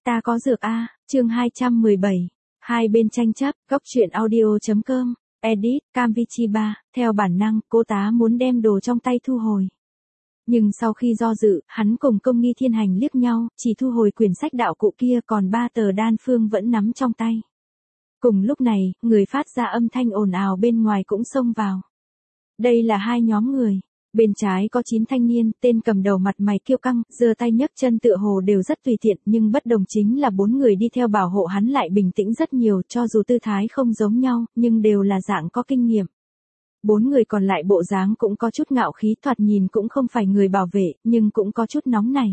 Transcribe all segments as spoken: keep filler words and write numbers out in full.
Ta có dược a, chương hai trăm mười bảy. Hai bên tranh chấp, góc truyện audio.com, edit, Camvichiba, theo bản năng, cô tá muốn đem đồ trong tay thu hồi. Nhưng sau khi do dự, hắn cùng Công Nghi Thiên Hành liếc nhau, chỉ thu hồi quyển sách đạo cụ kia, còn ba tờ đan phương vẫn nắm trong tay. Cùng lúc này, người phát ra âm thanh ồn ào bên ngoài cũng xông vào. Đây là hai nhóm người. Bên trái có chín thanh niên, tên cầm đầu mặt mày kiêu căng, giơ tay nhấc chân tựa hồ đều rất tùy tiện, nhưng bất đồng chính là bốn người đi theo bảo hộ hắn lại bình tĩnh rất nhiều, cho dù tư thái không giống nhau, nhưng đều là dạng có kinh nghiệm. Bốn người còn lại bộ dáng cũng có chút ngạo khí, thoạt nhìn cũng không phải người bảo vệ, nhưng cũng có chút nóng này.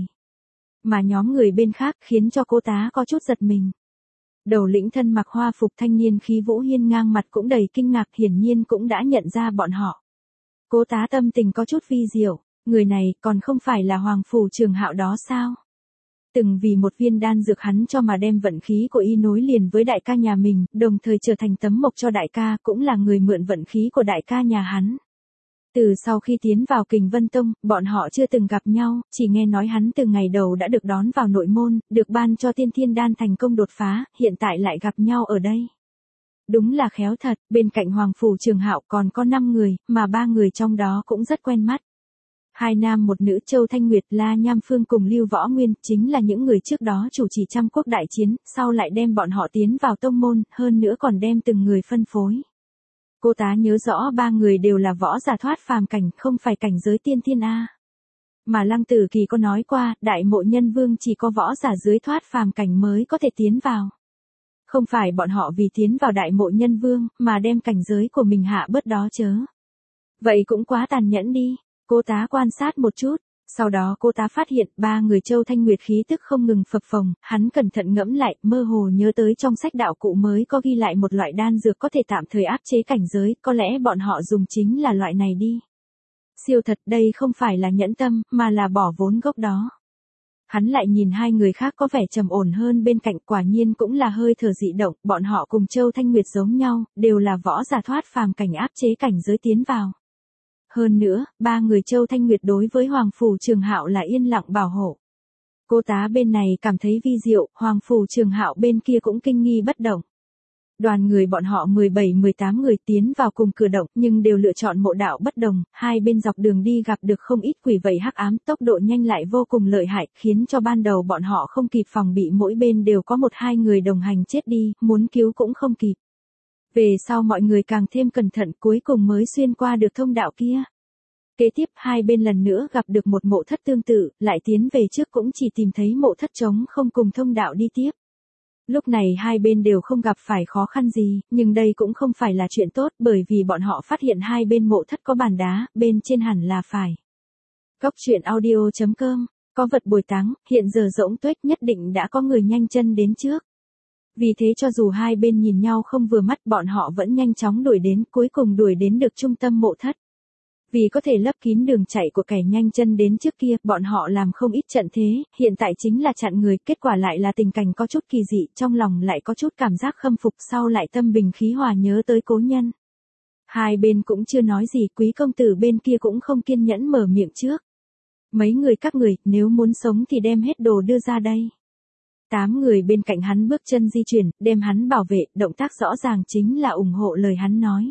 Mà nhóm người bên khác khiến cho cô tá có chút giật mình. Đầu lĩnh thân mặc hoa phục thanh niên khí vũ hiên ngang mặt cũng đầy kinh ngạc, hiển nhiên cũng đã nhận ra bọn họ. Cô tá tâm tình có chút vi diệu, người này còn không phải là Hoàng Phủ Trường Hạo đó sao? Từng vì một viên đan dược hắn cho mà đem vận khí của y nối liền với đại ca nhà mình, đồng thời trở thành tấm mộc cho đại ca, cũng là người mượn vận khí của đại ca nhà hắn. Từ sau khi tiến vào Kình Vân Tông, bọn họ chưa từng gặp nhau, chỉ nghe nói hắn từ ngày đầu đã được đón vào nội môn, được ban cho tiên thiên đan thành công đột phá, hiện tại lại gặp nhau ở đây. Đúng là khéo thật, bên cạnh Hoàng Phủ Trường Hạo còn có năm người, mà ba người trong đó cũng rất quen mắt. Hai nam một nữ Châu Thanh Nguyệt, La Nham Phương cùng Lưu Võ Nguyên, chính là những người trước đó chủ trì trăm quốc đại chiến, sau lại đem bọn họ tiến vào tông môn, hơn nữa còn đem từng người phân phối. Cô tá nhớ rõ ba người đều là võ giả thoát phàm cảnh, không phải cảnh giới tiên thiên A. Mà Lăng Tử Kỳ có nói qua, Đại Mộ Nhân Vương chỉ có võ giả dưới thoát phàm cảnh mới có thể tiến vào. Không phải bọn họ vì tiến vào Đại Mộ Nhân Vương, mà đem cảnh giới của mình hạ bớt đó chớ. Vậy cũng quá tàn nhẫn đi. Cô tá quan sát một chút, sau đó cô tá phát hiện ba người Châu Thanh Nguyệt khí tức không ngừng phập phồng, hắn cẩn thận ngẫm lại, mơ hồ nhớ tới trong sách đạo cụ mới có ghi lại một loại đan dược có thể tạm thời áp chế cảnh giới, có lẽ bọn họ dùng chính là loại này đi. Siêu thật, đây không phải là nhẫn tâm, mà là bỏ vốn gốc đó. Hắn lại nhìn hai người khác có vẻ trầm ổn hơn bên cạnh, quả nhiên cũng là hơi thở dị động, bọn họ cùng Châu Thanh Nguyệt giống nhau, đều là võ giả thoát phàm cảnh áp chế cảnh giới tiến vào. Hơn nữa, ba người Châu Thanh Nguyệt đối với Hoàng Phủ Trường Hạo là yên lặng bảo hộ. Cô tá bên này cảm thấy vi diệu, Hoàng Phủ Trường Hạo bên kia cũng kinh nghi bất động. Đoàn người bọn họ mười bảy mười tám người tiến vào cùng cửa động, nhưng đều lựa chọn mộ đạo bất đồng, hai bên dọc đường đi gặp được không ít quỷ vậy hắc ám, tốc độ nhanh lại vô cùng lợi hại, khiến cho ban đầu bọn họ không kịp phòng bị, mỗi bên đều có một hai người đồng hành chết đi, muốn cứu cũng không kịp. Về sau mọi người càng thêm cẩn thận, cuối cùng mới xuyên qua được thông đạo kia. Kế tiếp hai bên lần nữa gặp được một mộ thất tương tự, lại tiến về trước cũng chỉ tìm thấy mộ thất trống không cùng thông đạo đi tiếp. Lúc này hai bên đều không gặp phải khó khăn gì, nhưng đây cũng không phải là chuyện tốt, bởi vì bọn họ phát hiện hai bên mộ thất có bàn đá, bên trên hẳn là phải. Góc truyện audio.com, có vật bồi táng, hiện giờ rỗng tuếch, nhất định đã có người nhanh chân đến trước. Vì thế cho dù hai bên nhìn nhau không vừa mắt, bọn họ vẫn nhanh chóng đuổi đến, cuối cùng đuổi đến được trung tâm mộ thất. Vì có thể lấp kín đường chạy của kẻ nhanh chân đến trước kia, bọn họ làm không ít trận thế, hiện tại chính là chặn người, kết quả lại là tình cảnh có chút kỳ dị, trong lòng lại có chút cảm giác khâm phục, sau lại tâm bình khí hòa nhớ tới cố nhân. Hai bên cũng chưa nói gì, Quý công tử bên kia cũng không kiên nhẫn mở miệng trước. Mấy người các người, nếu muốn sống thì đem hết đồ đưa ra đây. Tám người bên cạnh hắn bước chân di chuyển, đem hắn bảo vệ, động tác rõ ràng chính là ủng hộ lời hắn nói.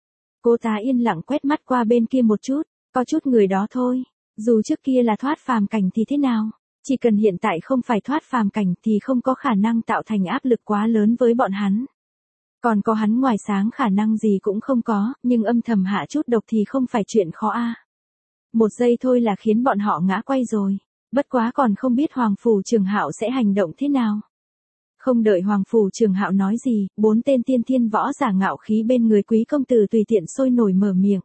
Cô tá yên lặng quét mắt qua bên kia một chút, có chút người đó thôi, dù trước kia là thoát phàm cảnh thì thế nào, chỉ cần hiện tại không phải thoát phàm cảnh thì không có khả năng tạo thành áp lực quá lớn với bọn hắn. Còn có hắn ngoài sáng khả năng gì cũng không có, nhưng âm thầm hạ chút độc thì không phải chuyện khó a. Một giây thôi là khiến bọn họ ngã quay rồi, bất quá còn không biết Hoàng Phủ Trường Hạo sẽ hành động thế nào. Không đợi Hoàng Phủ Trường Hạo nói gì, bốn tên tiên thiên võ giả ngạo khí bên người Quý công tử tùy tiện sôi nổi mở miệng.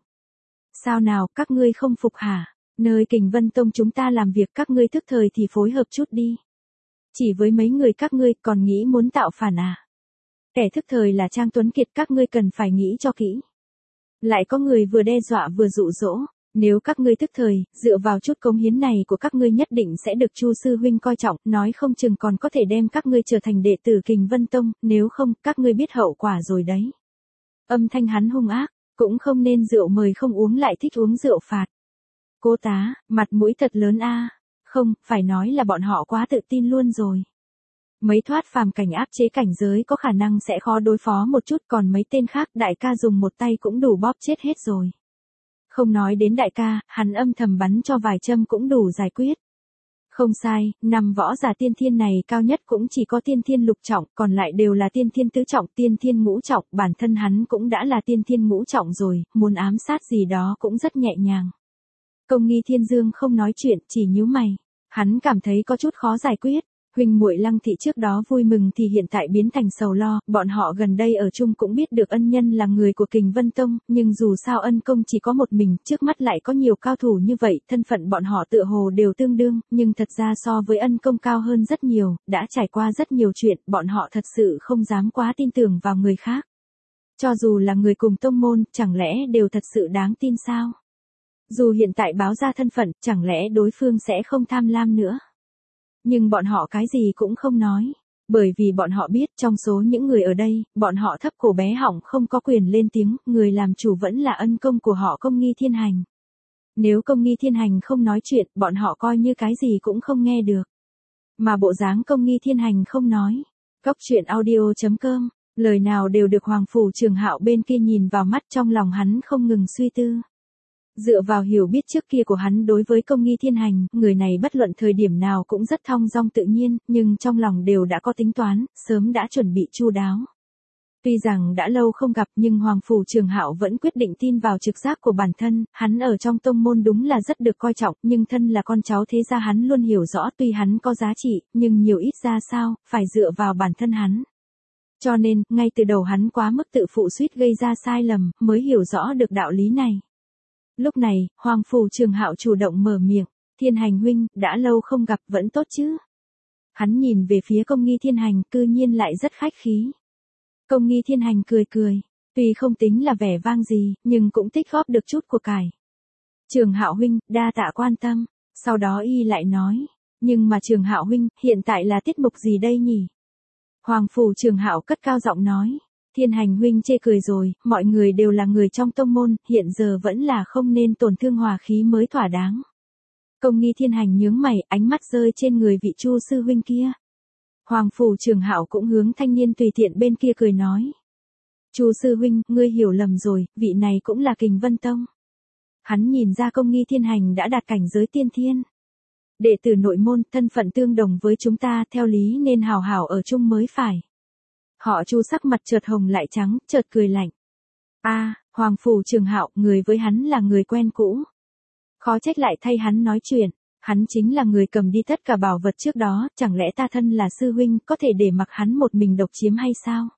Sao nào, các ngươi không phục hả? Nơi Kình Vân Tông chúng ta làm việc, các ngươi thức thời thì phối hợp chút đi. Chỉ với mấy người các ngươi còn nghĩ muốn tạo phản à? Kẻ thức thời là Trang Tuấn Kiệt, các ngươi cần phải nghĩ cho kỹ. Lại có người vừa đe dọa vừa dụ dỗ. Nếu các ngươi thức thời, dựa vào chút cống hiến này của các ngươi nhất định sẽ được Chu sư huynh coi trọng, nói không chừng còn có thể đem các ngươi trở thành đệ tử Kình Vân Tông, nếu không, các ngươi biết hậu quả rồi đấy. Âm thanh hắn hung ác, cũng không nên rượu mời không uống lại thích uống rượu phạt. Cô tá, mặt mũi thật lớn a, không, phải nói là bọn họ quá tự tin luôn rồi. Mấy thoát phàm cảnh áp chế cảnh giới có khả năng sẽ khó đối phó một chút, còn mấy tên khác đại ca dùng một tay cũng đủ bóp chết hết rồi. Không nói đến đại ca, hắn âm thầm bắn cho vài châm cũng đủ giải quyết. Không sai, năm võ giả tiên thiên này cao nhất cũng chỉ có tiên thiên lục trọng, còn lại đều là tiên thiên tứ trọng, tiên thiên ngũ trọng, bản thân hắn cũng đã là tiên thiên ngũ trọng rồi, muốn ám sát gì đó cũng rất nhẹ nhàng. Công Nghi Thiên Dương không nói chuyện, chỉ nhíu mày. Hắn cảm thấy có chút khó giải quyết. Huynh muội Lăng thị trước đó vui mừng thì hiện tại biến thành sầu lo, bọn họ gần đây ở chung cũng biết được ân nhân là người của Kình Vân Tông, nhưng dù sao ân công chỉ có một mình, trước mắt lại có nhiều cao thủ như vậy, thân phận bọn họ tựa hồ đều tương đương, nhưng thật ra so với ân công cao hơn rất nhiều, đã trải qua rất nhiều chuyện, bọn họ thật sự không dám quá tin tưởng vào người khác. Cho dù là người cùng tông môn, chẳng lẽ đều thật sự đáng tin sao? Dù hiện tại báo ra thân phận, chẳng lẽ đối phương sẽ không tham lam nữa? Nhưng bọn họ cái gì cũng không nói, bởi vì bọn họ biết trong số những người ở đây, bọn họ thấp cổ bé họng không có quyền lên tiếng, người làm chủ vẫn là ân công của họ Công Nghi Thiên Hành. Nếu Công Nghi Thiên Hành không nói chuyện, bọn họ coi như cái gì cũng không nghe được. Mà bộ dáng Công Nghi Thiên Hành không nói. Góc truyện audio chấm com, lời nào đều được Hoàng Phủ Trường Hạo bên kia nhìn vào mắt, trong lòng hắn không ngừng suy tư. Dựa vào hiểu biết trước kia của hắn đối với Công Nghi Thiên Hành, người này bất luận thời điểm nào cũng rất thong dong tự nhiên, nhưng trong lòng đều đã có tính toán, sớm đã chuẩn bị chu đáo. Tuy rằng đã lâu không gặp nhưng Hoàng Phủ Trường Hạo vẫn quyết định tin vào trực giác của bản thân, hắn ở trong tông môn đúng là rất được coi trọng, nhưng thân là con cháu thế gia hắn luôn hiểu rõ tuy hắn có giá trị, nhưng nhiều ít ra sao, phải dựa vào bản thân hắn. Cho nên, ngay từ đầu hắn quá mức tự phụ suýt gây ra sai lầm, mới hiểu rõ được đạo lý này. Lúc này, Hoàng Phủ Trường Hạo chủ động mở miệng, Thiên Hành huynh, đã lâu không gặp vẫn tốt chứ. Hắn nhìn về phía Công Nghi Thiên Hành, cư nhiên lại rất khách khí. Công Nghi Thiên Hành cười cười, tuy không tính là vẻ vang gì, nhưng cũng tích góp được chút của cải. Trường Hạo huynh, đa tạ quan tâm, sau đó y lại nói, nhưng mà Trường Hạo huynh, hiện tại là tiết mục gì đây nhỉ? Hoàng Phủ Trường Hạo cất cao giọng nói. Thiên Hành huynh chê cười rồi, mọi người đều là người trong tông môn, hiện giờ vẫn là không nên tổn thương hòa khí mới thỏa đáng. Công Nghi Thiên Hành nhướng mày, ánh mắt rơi trên người vị Chu sư huynh kia. Hoàng Phủ Trường Hạo cũng hướng thanh niên tùy tiện bên kia cười nói. Chu sư huynh, ngươi hiểu lầm rồi, vị này cũng là Kình Vân Tông. Hắn nhìn ra Công Nghi Thiên Hành đã đạt cảnh giới tiên thiên. Đệ tử nội môn, thân phận tương đồng với chúng ta, theo lý nên hào hào ở chung mới phải. Họ Chu sắc mặt chợt hồng lại trắng, chợt cười lạnh. A, à, Hoàng Phủ Trường Hạo, người với hắn là người quen cũ. Khó trách lại thay hắn nói chuyện, hắn chính là người cầm đi tất cả bảo vật trước đó, chẳng lẽ ta thân là sư huynh, có thể để mặc hắn một mình độc chiếm hay sao?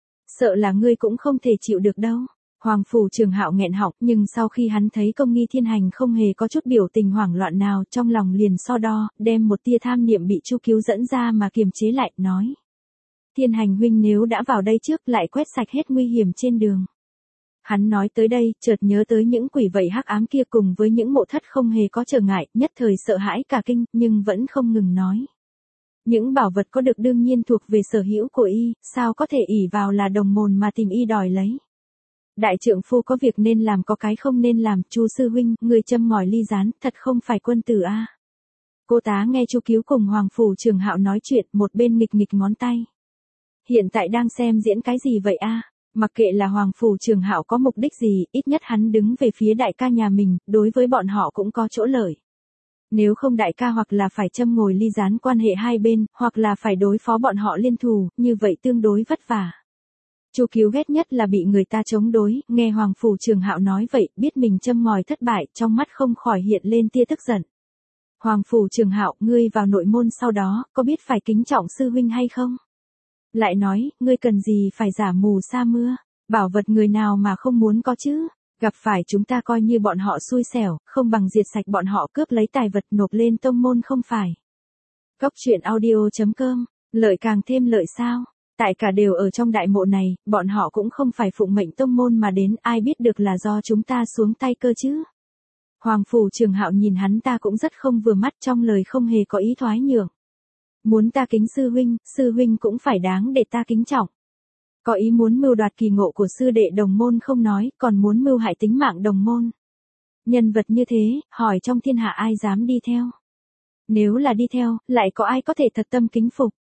Sợ là ngươi cũng không thể chịu được đâu. Hoàng Phủ Trường Hạo nghẹn họng, nhưng sau khi hắn thấy Công Nghi Thiên Hành không hề có chút biểu tình hoảng loạn nào, trong lòng liền so đo, đem một tia tham niệm bị Chu Cứu dẫn ra mà kiềm chế lại, nói. Thiên Hành huynh nếu đã vào đây trước lại quét sạch hết nguy hiểm trên đường. Hắn nói tới đây, chợt nhớ tới những quỷ vậy hắc ám kia cùng với những mộ thất không hề có trở ngại, nhất thời sợ hãi cả kinh, nhưng vẫn không ngừng nói. Những bảo vật có được đương nhiên thuộc về sở hữu của y, sao có thể ỷ vào là đồng môn mà tìm y đòi lấy. Đại trượng phu có việc nên làm có cái không nên làm, Chu sư huynh, người châm ngòi ly gián, thật không phải quân tử a. Cô tá nghe Chu Cứu cùng Hoàng Phủ Trường Hạo nói chuyện, một bên nghịch nghịch ngón tay. Hiện tại đang xem diễn cái gì vậy a? Mặc kệ là Hoàng Phủ Trường Hạo có mục đích gì, ít nhất hắn đứng về phía đại ca nhà mình, đối với bọn họ cũng có chỗ lợi. Nếu không đại ca hoặc là phải châm ngòi ly gián quan hệ hai bên, hoặc là phải đối phó bọn họ liên thù, như vậy tương đối vất vả. Chu Cứu ghét nhất là bị người ta chống đối, nghe Hoàng Phủ Trường Hạo nói vậy, biết mình châm ngòi thất bại, trong mắt không khỏi hiện lên tia tức giận. Hoàng Phủ Trường Hạo, ngươi vào nội môn sau đó, có biết phải kính trọng sư huynh hay không? Lại nói, ngươi cần gì phải giả mù sa mưa, bảo vật người nào mà không muốn có chứ, gặp phải chúng ta coi như bọn họ xui xẻo, không bằng diệt sạch bọn họ cướp lấy tài vật nộp lên tông môn không phải. Góc truyện audio chấm com, lợi càng thêm lợi sao, tại cả đều ở trong đại mộ này, bọn họ cũng không phải phụng mệnh tông môn mà đến, ai biết được là do chúng ta xuống tay cơ chứ. Hoàng Phủ Trường Hạo nhìn hắn ta cũng rất không vừa mắt, trong lời không hề có ý thoái nhượng. Muốn ta kính sư huynh, sư huynh cũng phải đáng để ta kính trọng. Có ý muốn mưu đoạt kỳ ngộ của sư đệ đồng môn không nói, còn muốn mưu hại tính mạng đồng môn. Nhân vật như thế, hỏi trong thiên hạ ai dám đi theo. Nếu là đi theo, lại có ai có thể thật tâm kính phục.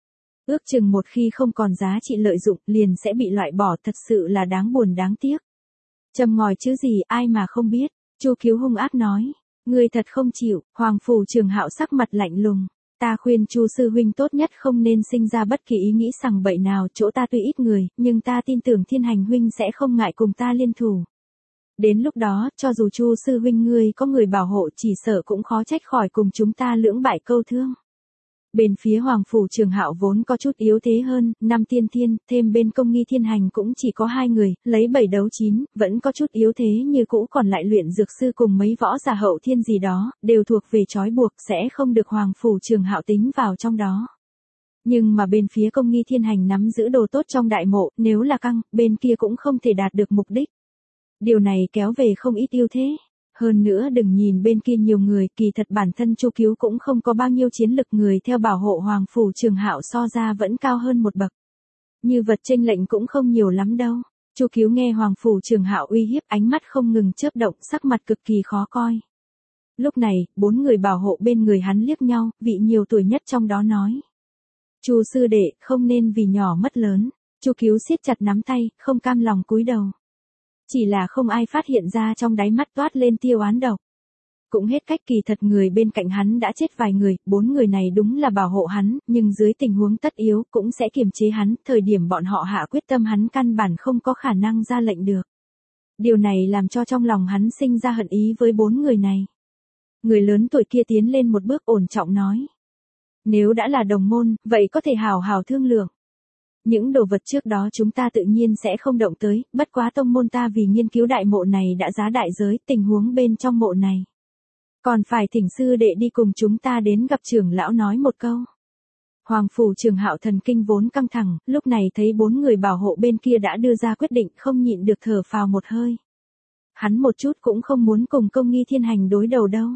Ước chừng một khi không còn giá trị lợi dụng liền sẽ bị loại bỏ, thật sự là đáng buồn đáng tiếc. Châm ngòi chứ gì, ai mà không biết, Chu Cứu hung ác nói. Ngươi thật không chịu, Hoàng Phủ Trường Hạo sắc mặt lạnh lùng. Ta khuyên Chu sư huynh tốt nhất không nên sinh ra bất kỳ ý nghĩ sằng bậy nào, chỗ ta tuy ít người, nhưng ta tin tưởng Thiên Hành huynh sẽ không ngại cùng ta liên thủ. Đến lúc đó, cho dù Chu sư huynh ngươi có người bảo hộ, chỉ sợ cũng khó trách khỏi cùng chúng ta lưỡng bại câu thương. Bên phía Hoàng Phủ Trường Hạo vốn có chút yếu thế hơn, năm tiên thiên, thêm bên Công Nghi Thiên Hành cũng chỉ có hai người, lấy bảy đấu chín, vẫn có chút yếu thế như cũ, còn lại luyện dược sư cùng mấy võ giả hậu thiên gì đó, đều thuộc về trói buộc, sẽ không được Hoàng Phủ Trường Hạo tính vào trong đó. Nhưng mà bên phía Công Nghi Thiên Hành nắm giữ đồ tốt trong đại mộ, nếu là căng, bên kia cũng không thể đạt được mục đích. Điều này kéo về không ít ưu thế. Hơn nữa đừng nhìn bên kia nhiều người, kỳ thật bản thân Chu Cứu cũng không có bao nhiêu chiến lực, người theo bảo hộ Hoàng Phủ Trường Hạo so ra vẫn cao hơn một bậc. Như vật chênh lệnh cũng không nhiều lắm đâu. Chu Cứu nghe Hoàng Phủ Trường Hạo uy hiếp, ánh mắt không ngừng chớp động, sắc mặt cực kỳ khó coi. Lúc này, bốn người bảo hộ bên người hắn liếc nhau, vị nhiều tuổi nhất trong đó nói. Chu sư đệ, không nên vì nhỏ mất lớn. Chu Cứu siết chặt nắm tay, không cam lòng cúi đầu. Chỉ là không ai phát hiện ra trong đáy mắt toát lên tia oán độc. Cũng hết cách, kỳ thật người bên cạnh hắn đã chết vài người, bốn người này đúng là bảo hộ hắn, nhưng dưới tình huống tất yếu cũng sẽ kiềm chế hắn, thời điểm bọn họ hạ quyết tâm hắn căn bản không có khả năng ra lệnh được. Điều này làm cho trong lòng hắn sinh ra hận ý với bốn người này. Người lớn tuổi kia tiến lên một bước ổn trọng nói. Nếu đã là đồng môn, vậy có thể hào hào thương lượng. Những đồ vật trước đó chúng ta tự nhiên sẽ không động tới, bất quá tông môn ta vì nghiên cứu đại mộ này đã giá đại giới, tình huống bên trong mộ này. Còn phải thỉnh sư đệ đi cùng chúng ta đến gặp trưởng lão nói một câu. Hoàng Phủ Trường Hạo thần kinh vốn căng thẳng, lúc này thấy bốn người bảo hộ bên kia đã đưa ra quyết định, không nhịn được thở phào một hơi. Hắn một chút cũng không muốn cùng Công Nghi Thiên Hành đối đầu đâu.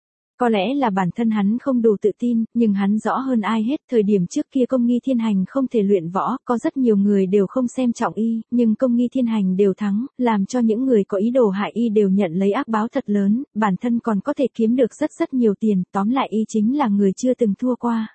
Có lẽ là bản thân hắn không đủ tự tin, nhưng hắn rõ hơn ai hết, thời điểm trước kia Công Nghi Thiên Hành không thể luyện võ, có rất nhiều người đều không xem trọng y, nhưng Công Nghi Thiên Hành đều thắng, làm cho những người có ý đồ hại y đều nhận lấy ác báo thật lớn, bản thân còn có thể kiếm được rất rất nhiều tiền, tóm lại y chính là người chưa từng thua qua.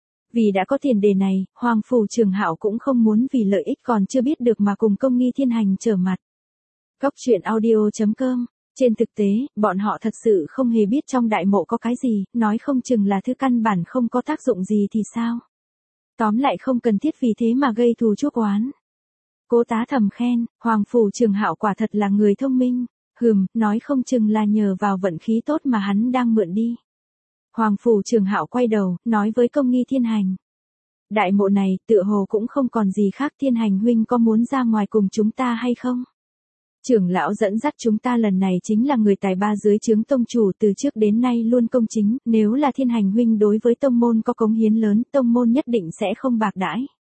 Vì đã có tiền đề này, Hoàng Phủ Trường Hạo cũng không muốn vì lợi ích còn chưa biết được mà cùng Công Nghi Thiên Hành trở mặt. Góc truyện audio chấm com. Trên thực tế, bọn họ thật sự không hề biết trong đại mộ có cái gì, nói không chừng là thứ căn bản không có tác dụng gì thì sao. Tóm lại không cần thiết vì thế mà gây thù chuốc oán. Cố Tá thầm khen, Hoàng Phủ Trường Hạo quả thật là người thông minh, hừm, nói không chừng là nhờ vào vận khí tốt mà hắn đang mượn đi. Hoàng Phủ Trường Hạo quay đầu, nói với Công Nghi Thiên Hành. Đại mộ này, tựa hồ cũng không còn gì khác, Thiên Hành huynh có muốn ra ngoài cùng chúng ta hay không? Trưởng lão dẫn dắt chúng ta lần này chính là người tài ba dưới trướng tông chủ, từ trước đến nay luôn công chính, nếu là Thiên Hành huynh đối với tông môn có cống hiến lớn, tông môn nhất định sẽ không bạc đãi.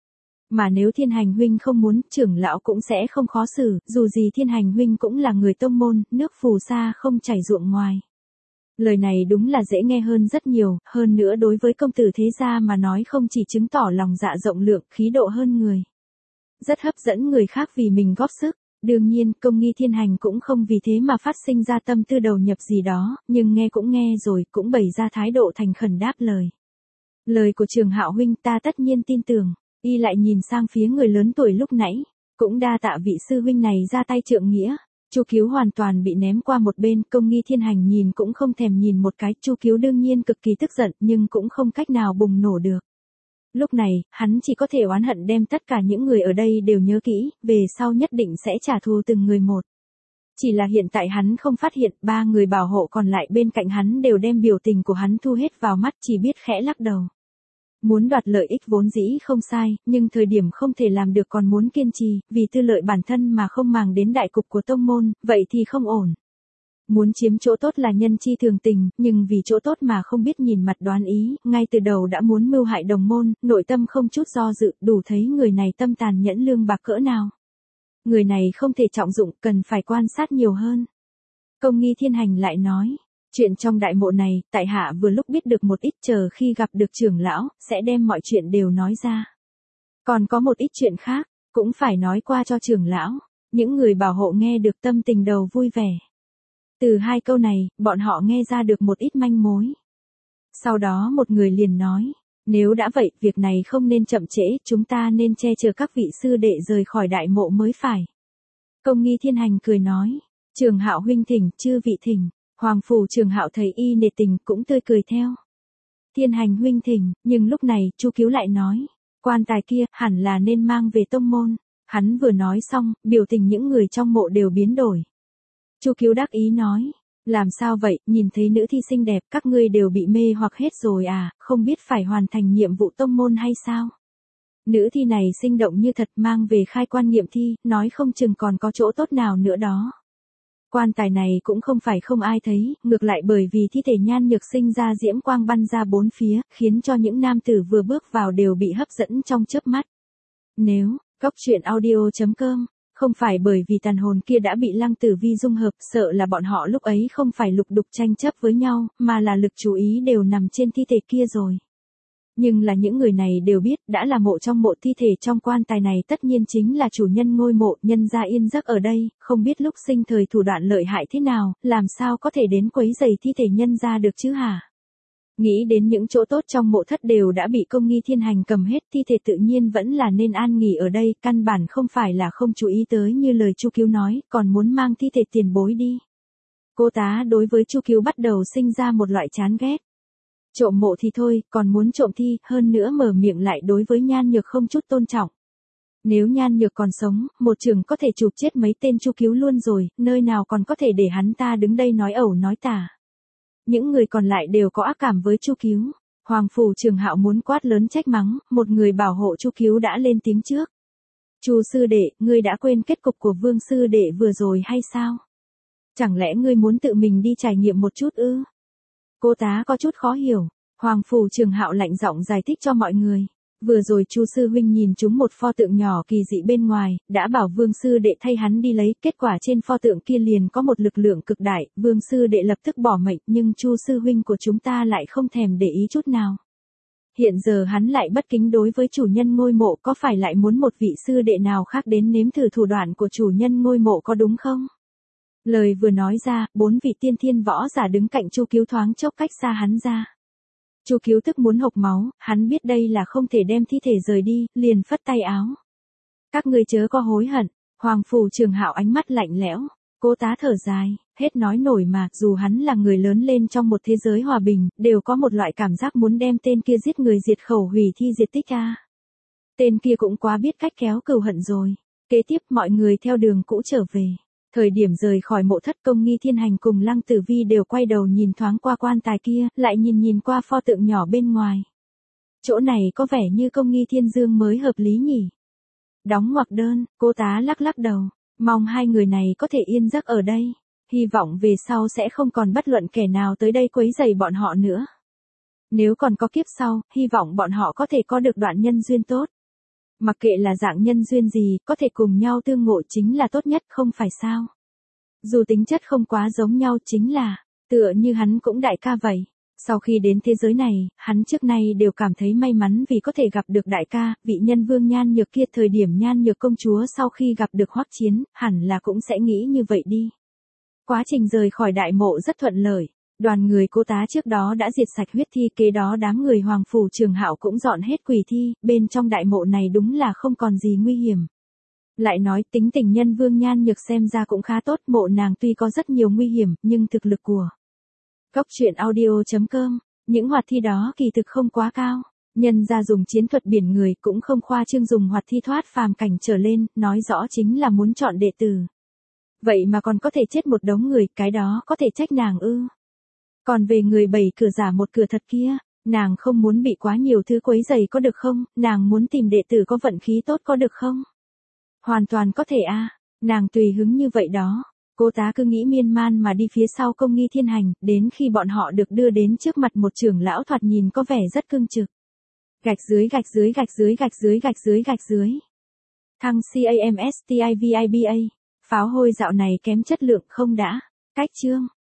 Mà nếu Thiên Hành huynh không muốn, trưởng lão cũng sẽ không khó xử, dù gì Thiên Hành huynh cũng là người tông môn, nước phù sa không chảy ruộng ngoài. Lời này đúng là dễ nghe hơn rất nhiều, hơn nữa đối với công tử thế gia mà nói không chỉ chứng tỏ lòng dạ rộng lượng, khí độ hơn người. Rất hấp dẫn người khác vì mình góp sức. Đương nhiên, Công Nghi Thiên Hành cũng không vì thế mà phát sinh ra tâm tư đầu nhập gì đó, nhưng nghe cũng nghe rồi, cũng bày ra thái độ thành khẩn đáp lời. Lời của Trường Hạo huynh ta tất nhiên tin tưởng, y lại nhìn sang phía người lớn tuổi lúc nãy, cũng đa tạ vị sư huynh này ra tay trượng nghĩa. Chu Cứu hoàn toàn bị ném qua một bên, Công Nghi Thiên Hành nhìn cũng không thèm nhìn một cái, Chu Cứu đương nhiên cực kỳ tức giận, nhưng cũng không cách nào bùng nổ được. Lúc này, hắn chỉ có thể oán hận đem tất cả những người ở đây đều nhớ kỹ, về sau nhất định sẽ trả thù từng người một. Chỉ là hiện tại hắn không phát hiện, ba người bảo hộ còn lại bên cạnh hắn đều đem biểu tình của hắn thu hết vào mắt, chỉ biết khẽ lắc đầu. Muốn đoạt lợi ích vốn dĩ không sai, nhưng thời điểm không thể làm được còn muốn kiên trì, vì tư lợi bản thân mà không màng đến đại cục của tông môn, vậy thì không ổn. Muốn chiếm chỗ tốt là nhân chi thường tình, nhưng vì chỗ tốt mà không biết nhìn mặt đoán ý, ngay từ đầu đã muốn mưu hại đồng môn, nội tâm không chút do dự, đủ thấy người này tâm tàn nhẫn lương bạc cỡ nào. Người này không thể trọng dụng, cần phải quan sát nhiều hơn. Công Nghi Thiên Hành lại nói, chuyện trong đại mộ này, tại hạ vừa lúc biết được một ít, chờ khi gặp được trưởng lão, sẽ đem mọi chuyện đều nói ra. Còn có một ít chuyện khác, cũng phải nói qua cho trưởng lão. Những người bảo hộ nghe được tâm tình đầu vui vẻ. Từ hai câu này, bọn họ nghe ra được một ít manh mối. Sau đó một người liền nói, Nếu đã vậy, việc này không nên chậm trễ, chúng ta nên che chở các vị sư đệ rời khỏi đại mộ mới phải. Công nghi thiên hành cười nói, Trường Hạo huynh thỉnh, chư vị thỉnh. Hoàng phủ Trường Hạo thấy y nể tình cũng tươi cười theo. Thiên hành huynh thỉnh, nhưng lúc này, Chu Cứu lại nói, quan tài kia, hẳn là nên mang về tông môn. Hắn vừa nói xong, biểu tình những người trong mộ đều biến đổi. Chu Cứu đắc ý nói, làm sao vậy, nhìn thấy nữ thi xinh đẹp, các ngươi đều bị mê hoặc hết rồi à, không biết phải hoàn thành nhiệm vụ tông môn hay sao? Nữ thi này sinh động như thật, mang về khai quan nghiệm thi, nói không chừng còn có chỗ tốt nào nữa đó. Quan tài này cũng không phải không ai thấy, ngược lại bởi vì thi thể nhan nhược sinh ra diễm quang bắn ra bốn phía, khiến cho những nam tử vừa bước vào đều bị hấp dẫn trong chớp mắt. Nếu, Cóc truyện audio chấm com, không phải bởi vì tàn hồn kia đã bị Lăng Tử Vi dung hợp, sợ là bọn họ lúc ấy không phải lục đục tranh chấp với nhau, mà là lực chú ý đều nằm trên thi thể kia rồi. Nhưng là những người này đều biết, đã là mộ trong mộ, thi thể trong quan tài này tất nhiên chính là chủ nhân ngôi mộ, nhân gia yên giấc ở đây, không biết lúc sinh thời thủ đoạn lợi hại thế nào, làm sao có thể đến quấy rầy thi thể nhân gia được chứ hả? Nghĩ đến những chỗ tốt trong mộ thất đều đã bị công nghi thiên hành cầm hết, thi thể tự nhiên vẫn là nên an nghỉ ở đây, căn bản không phải là không chú ý tới như lời Chu Cứu nói, còn muốn mang thi thể tiền bối đi. Cô tá đối với Chu Cứu bắt đầu sinh ra một loại chán ghét. Trộm mộ thì thôi, còn muốn trộm thi, hơn nữa mở miệng lại đối với nhan nhược không chút tôn trọng. Nếu nhan nhược còn sống, một trường có thể chụp chết mấy tên Chu Cứu luôn rồi, nơi nào còn có thể để hắn ta đứng đây nói ẩu nói tả. Những người còn lại đều có ác cảm với Chu Cứu. Hoàng phủ Trường Hạo muốn quát lớn trách mắng, một người bảo hộ Chu Cứu đã lên tiếng trước. Chu sư đệ, ngươi đã quên kết cục của Vương sư đệ vừa rồi hay sao? Chẳng lẽ ngươi muốn tự mình đi trải nghiệm một chút ư? Cô tá có chút khó hiểu. Hoàng phủ Trường Hạo lạnh giọng giải thích cho mọi người. Vừa rồi Chu sư huynh nhìn chúng một pho tượng nhỏ kỳ dị bên ngoài, đã bảo Vương sư đệ thay hắn đi lấy, kết quả trên pho tượng kia liền có một lực lượng cực đại, Vương sư đệ lập tức bỏ mệnh, nhưng Chu sư huynh của chúng ta lại không thèm để ý chút nào. Hiện giờ hắn lại bất kính đối với chủ nhân ngôi mộ, có phải lại muốn một vị sư đệ nào khác đến nếm thử thủ đoạn của chủ nhân ngôi mộ có đúng không? Lời vừa nói ra, bốn vị tiên thiên võ giả đứng cạnh Chu Cứu thoáng chốc cách xa hắn ra. Chu Cứu tức muốn hộc máu, hắn biết đây là không thể đem thi thể rời đi, liền phất tay áo. Các ngươi chớ có hối hận. Hoàng phủ Trường Hạo ánh mắt lạnh lẽo. Cố tá thở dài, hết nói nổi mà, dù hắn là người lớn lên trong một thế giới hòa bình, đều có một loại cảm giác muốn đem tên kia giết người diệt khẩu hủy thi diệt tích a. Tên kia cũng quá biết cách kéo cừu hận rồi. Kế tiếp mọi người theo đường cũ trở về. Thời điểm rời khỏi mộ thất, công nghi thiên hành cùng Lăng Tử Vi đều quay đầu nhìn thoáng qua quan tài kia, lại nhìn nhìn qua pho tượng nhỏ bên ngoài. Chỗ này có vẻ như công nghi thiên dương mới hợp lý nhỉ. Đóng ngoặc đơn, cô tá lắc lắc đầu, mong hai người này có thể yên giấc ở đây. Hy vọng về sau sẽ không còn bất luận kẻ nào tới đây quấy rầy bọn họ nữa. Nếu còn có kiếp sau, hy vọng bọn họ có thể có được đoạn nhân duyên tốt. Mặc kệ là dạng nhân duyên gì, có thể cùng nhau tương ngộ chính là tốt nhất, không phải sao? Dù tính chất không quá giống nhau, chính là, tựa như hắn cũng đại ca vậy. Sau khi đến thế giới này, hắn trước nay đều cảm thấy may mắn vì có thể gặp được đại ca, vị nhân vương nhan nhược kia. Thời điểm nhan nhược công chúa sau khi gặp được Hoắc Chiến, hẳn là cũng sẽ nghĩ như vậy đi. Quá trình rời khỏi đại mộ rất thuận lợi. Đoàn người cô tá trước đó đã diệt sạch huyết thi, kế đó đám người Hoàng phủ Trường Hạo cũng dọn hết quỷ thi, bên trong đại mộ này đúng là không còn gì nguy hiểm. Lại nói tính tình nhân vương nhan nhược xem ra cũng khá tốt, mộ nàng tuy có rất nhiều nguy hiểm, nhưng thực lực của Cóc truyện audio chấm com, những hoạt thi đó kỳ thực không quá cao. Nhân ra dùng chiến thuật biển người cũng không khoa trương dùng hoạt thi thoát phàm cảnh trở lên, nói rõ chính là muốn chọn đệ tử. Vậy mà còn có thể chết một đống người, cái đó có thể trách nàng ư? Còn về người bảy cửa giả một cửa thật kia, nàng không muốn bị quá nhiều thứ quấy rầy có được không, nàng muốn tìm đệ tử có vận khí tốt có được không? Hoàn toàn có thể a, nàng tùy hứng như vậy đó. Cô tá cứ nghĩ miên man mà đi phía sau công nghi thiên hành, đến khi bọn họ được đưa đến trước mặt một trưởng lão thoạt nhìn có vẻ rất cương trực. Gạch dưới gạch dưới gạch dưới gạch dưới gạch dưới gạch dưới. Thăng CAMSTIVIBA, pháo hôi dạo này kém chất lượng không đã. Cách chương.